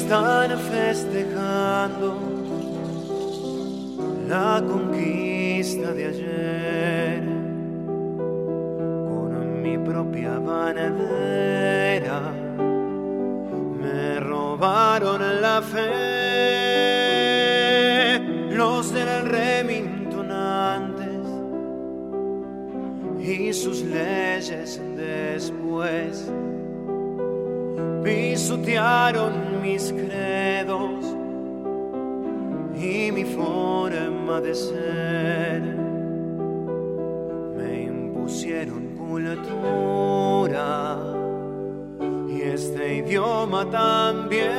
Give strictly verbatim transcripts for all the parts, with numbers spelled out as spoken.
están festejando la conquista de ayer con mi propia banadera. Me robaron la fe los del remintonantes y sus leyes después pisotearon mis credos y mi forma de ser. Me impusieron cultura y este idioma también.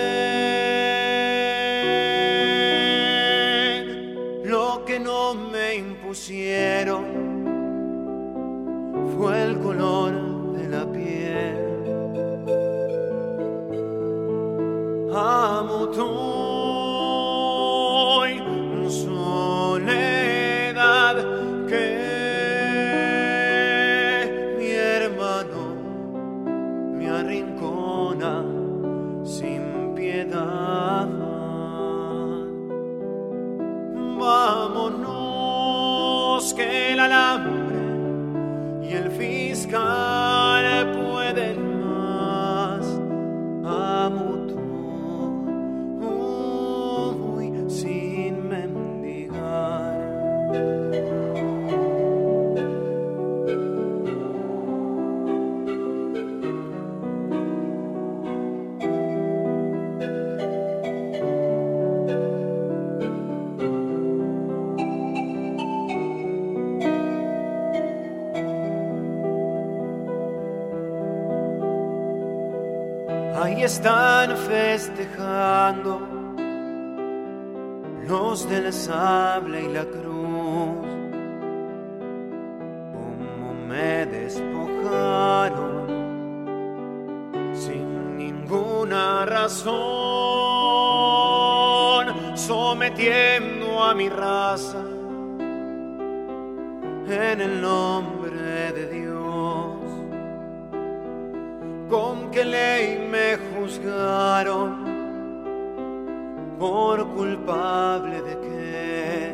Lo que no me impusieron fue el color de la piel. Amo tu soledad que mi hermano me arrincona sin piedad. Vámonos que el alambre y el fiscal pueden más. Amo ahí están festejando los del sable y la cruz, como me despojaron sin ninguna razón, sometiendo a mi raza en el nombre de Dios. ¿Con qué ley me juzgaron? ¿Por culpable de qué?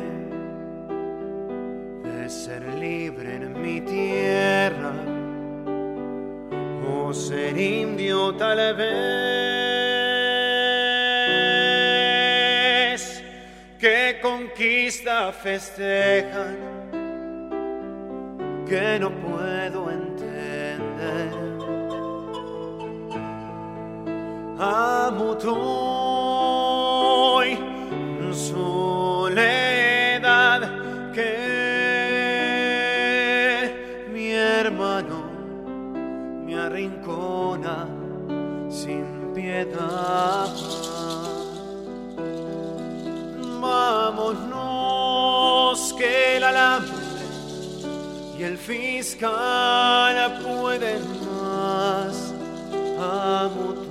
De ser libre en mi tierra o ser indio tal vez. ¿Qué conquista festejan que no puedo entender? Amo tu soledad que mi hermano me arrincona sin piedad. Vámonos que el alambre y el fiscal pueden más. Amo tu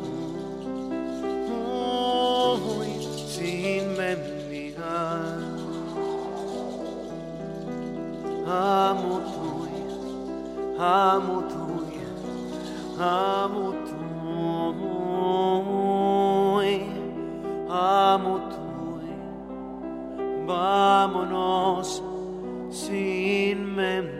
amo tuya, amo tuya, amo tuya, amo tuya. Vámonos sin memoria.